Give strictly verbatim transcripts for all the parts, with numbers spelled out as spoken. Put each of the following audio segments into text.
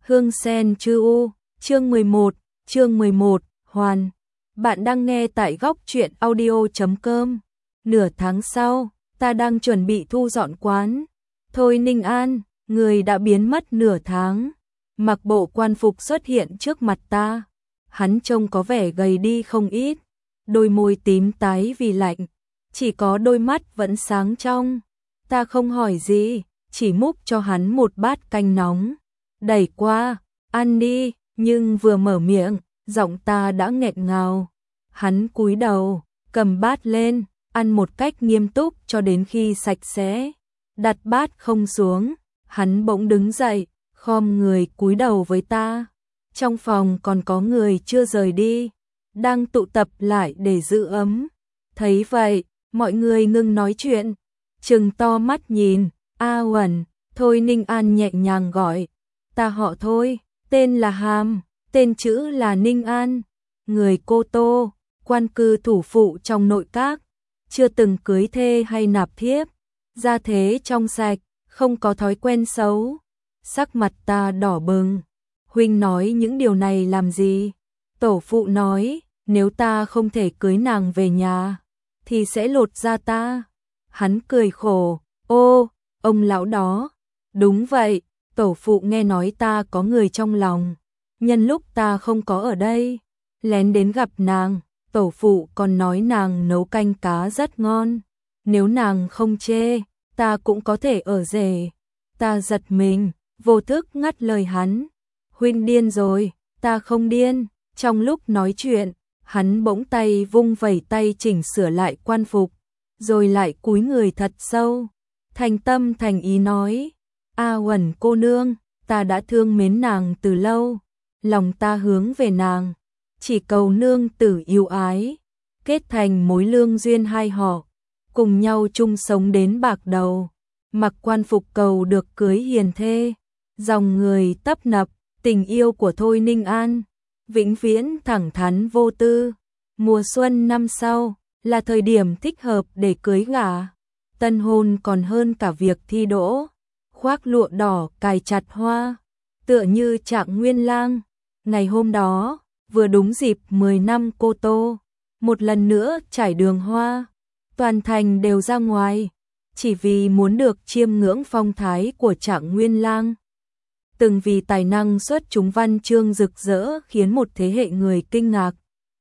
Hương Sen Chư U, chương mười một, chương mười một, Hoàn. Bạn đang nghe tại góc truyện audio chấm com. Nửa tháng sau, ta đang chuẩn bị thu dọn quán. Thôi Ninh An, người đã biến mất nửa tháng. Mặc bộ quan phục xuất hiện trước mặt ta. Hắn trông có vẻ gầy đi không ít. Đôi môi tím tái vì lạnh. Chỉ có đôi mắt vẫn sáng trong. Ta không hỏi gì, chỉ múc cho hắn một bát canh nóng. Đẩy qua, ăn đi, nhưng vừa mở miệng, giọng ta đã nghẹn ngào. Hắn cúi đầu, cầm bát lên, ăn một cách nghiêm túc cho đến khi sạch sẽ. Đặt bát không xuống, hắn bỗng đứng dậy, khom người cúi đầu với ta. Trong phòng còn có người chưa rời đi, đang tụ tập lại để giữ ấm. Thấy vậy, mọi người ngưng nói chuyện, trừng to mắt nhìn. A Uẩn, Thôi Ninh An nhẹ nhàng gọi. Ta họ Thôi, tên là Hàm, tên chữ là Ninh An. Người Cô Tô, quan cư thủ phụ trong nội các, chưa từng cưới thê hay nạp thiếp, gia thế trong sạch, không có thói quen xấu. Sắc mặt ta đỏ bừng. Huynh nói những điều này làm gì? Tổ phụ nói, nếu ta không thể cưới nàng về nhà, thì sẽ lột da ta. Hắn cười khổ, ô, ông lão đó. Đúng vậy, tổ phụ nghe nói ta có người trong lòng. Nhân lúc ta không có ở đây, lén đến gặp nàng. Tổ phụ còn nói nàng nấu canh cá rất ngon. Nếu nàng không chê, ta cũng có thể ở rể. Ta giật mình, vô thức ngắt lời hắn. Huynh điên rồi, ta không điên. Trong lúc nói chuyện, hắn bỗng tay vung vẩy tay chỉnh sửa lại quan phục, rồi lại cúi người thật sâu. Thành tâm thành ý nói, A Uẩn cô nương, ta đã thương mến nàng từ lâu. Lòng ta hướng về nàng, chỉ cầu nương tử yêu ái, kết thành mối lương duyên hai họ, cùng nhau chung sống đến bạc đầu. Mặc quan phục cầu được cưới hiền thê, dòng người tấp nập, tình yêu của Thôi Ninh An vĩnh viễn thẳng thắn vô tư. Mùa xuân năm sau là thời điểm thích hợp để cưới gả. Tân hôn còn hơn cả việc thi đỗ. Khoác lụa đỏ cài chặt hoa, tựa như Trạng Nguyên Lang. Ngày hôm đó, vừa đúng dịp mười năm Cô Tô, một lần nữa trải đường hoa. Toàn thành đều ra ngoài, chỉ vì muốn được chiêm ngưỡng phong thái của Trạng Nguyên Lang. Từng vì tài năng xuất chúng văn chương rực rỡ khiến một thế hệ người kinh ngạc.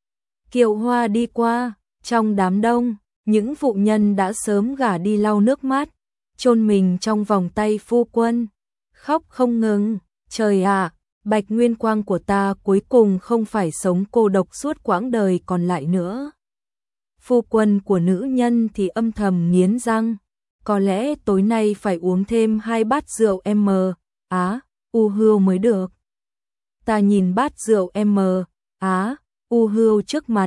Kiệu hoa đi qua, trong đám đông, những phụ nhân đã sớm gả đi lau nước mắt, chôn mình trong vòng tay phu quân, khóc không ngừng. Trời ạ, Bạch Nguyên Quang của ta cuối cùng không phải sống cô độc suốt quãng đời còn lại nữa. Phu quân của nữ nhân thì âm thầm nghiến răng, có lẽ tối nay phải uống thêm hai bát rượu M, Á, U Hưu mới được. Ta nhìn bát rượu M, Á, U Hưu trước mặt,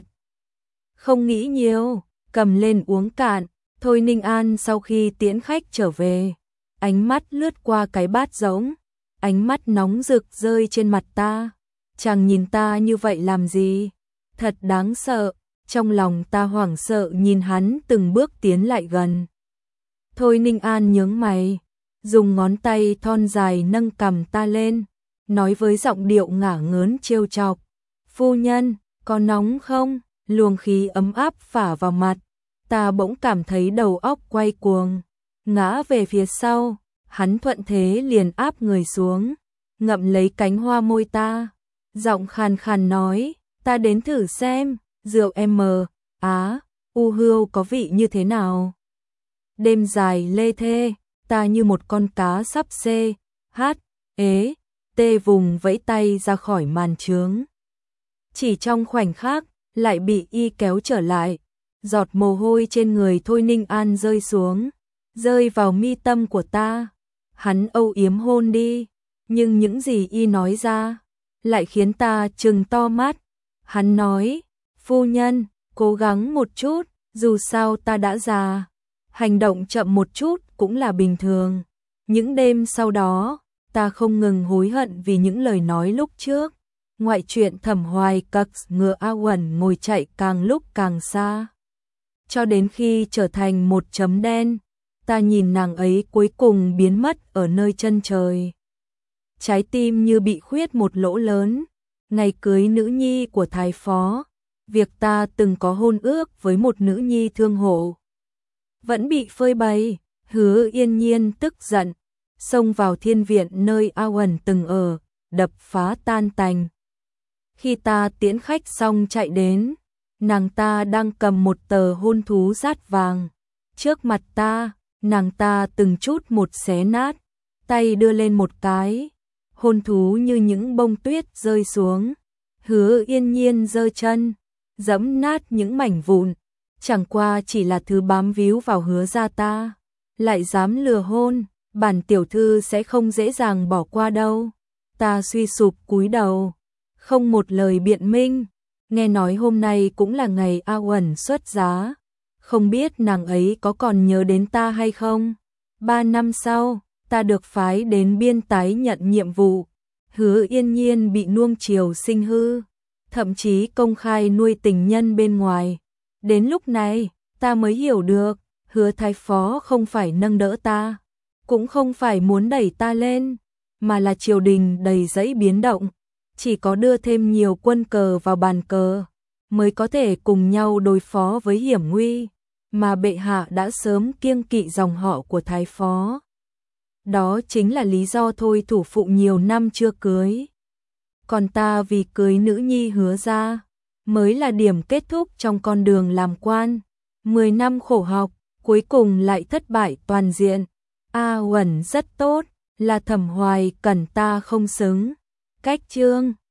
không nghĩ nhiều, cầm lên uống cạn. Thôi Ninh An sau khi tiễn khách trở về, ánh mắt lướt qua cái bát rỗng, ánh mắt nóng rực rơi trên mặt ta. Chàng nhìn ta như vậy làm gì? Thật đáng sợ. Trong lòng ta hoảng sợ nhìn hắn từng bước tiến lại gần. Thôi Ninh An nhướng mày, dùng ngón tay thon dài nâng cằm ta lên, nói với giọng điệu ngả ngớn trêu chọc. Phu nhân, có nóng không? Luồng khí ấm áp phả vào mặt. Ta bỗng cảm thấy đầu óc quay cuồng, ngã về phía sau. Hắn thuận thế liền áp người xuống, ngậm lấy cánh hoa môi ta, giọng khàn khàn nói, ta đến thử xem, rượu M, Á, U Hưu có vị như thế nào. Đêm dài lê thê, ta như một con cá sắp xê, hát, ế, tê vùng vẫy tay ra khỏi màn trướng. Chỉ trong khoảnh khắc, lại bị y kéo trở lại. Giọt mồ hôi trên người Thôi Ninh An rơi xuống, rơi vào mi tâm của ta. Hắn âu yếm hôn đi, nhưng những gì y nói ra lại khiến ta trừng to mắt. Hắn nói, phu nhân, cố gắng một chút, dù sao ta đã già, hành động chậm một chút cũng là bình thường. Những đêm sau đó, ta không ngừng hối hận vì những lời nói lúc trước. Ngoại truyện Thẩm Hoài Cặc ngựa A Uẩn ngồi chạy càng lúc càng xa, cho đến khi trở thành một chấm đen. Ta nhìn nàng ấy cuối cùng biến mất ở nơi chân trời. trái tim như bị khuyết một lỗ lớn. Ngày cưới nữ nhi của thái phó, việc ta từng có hôn ước với một nữ nhi thương hộ vẫn bị phơi bày. Hứa Yên Nhiên tức giận, xông vào thiên viện nơi A Uẩn từng ở, đập phá tan tành. Khi ta tiễn khách xong chạy đến, nàng ta đang cầm một tờ hôn thú dát vàng. Trước mặt ta, nàng ta từng chút một xé nát, tay đưa lên một cái, hôn thú như những bông tuyết rơi xuống. Hứa Yên Nhiên giơ chân, giẫm nát những mảnh vụn, chẳng qua chỉ là thứ bám víu vào Hứa gia ta, lại dám lừa hôn, bản tiểu thư sẽ không dễ dàng bỏ qua đâu. Ta suy sụp cúi đầu, không một lời biện minh. Nghe nói hôm nay cũng là ngày A Uẩn xuất giá, không biết nàng ấy có còn nhớ đến ta hay không. Ba năm sau, ta được phái đến biên tái nhận nhiệm vụ. Hứa Yên Nhiên bị nuông chiều sinh hư, thậm chí công khai nuôi tình nhân bên ngoài. Đến lúc này, ta mới hiểu được, Hứa thái phó không phải nâng đỡ ta, cũng không phải muốn đẩy ta lên, mà là triều đình đầy dẫy biến động. Chỉ có đưa thêm nhiều quân cờ vào bàn cờ, mới có thể cùng nhau đối phó với hiểm nguy, mà bệ hạ đã sớm kiêng kỵ dòng họ của thái phó. Đó chính là lý do thôi thủ phụ nhiều năm chưa cưới. Còn ta vì cưới nữ nhi Hứa gia, mới là điểm kết thúc trong con đường làm quan. Mười năm khổ học, cuối cùng lại thất bại toàn diện. A Uẩn rất tốt, là Thẩm Hoài Cẩn ta không xứng. Cách chương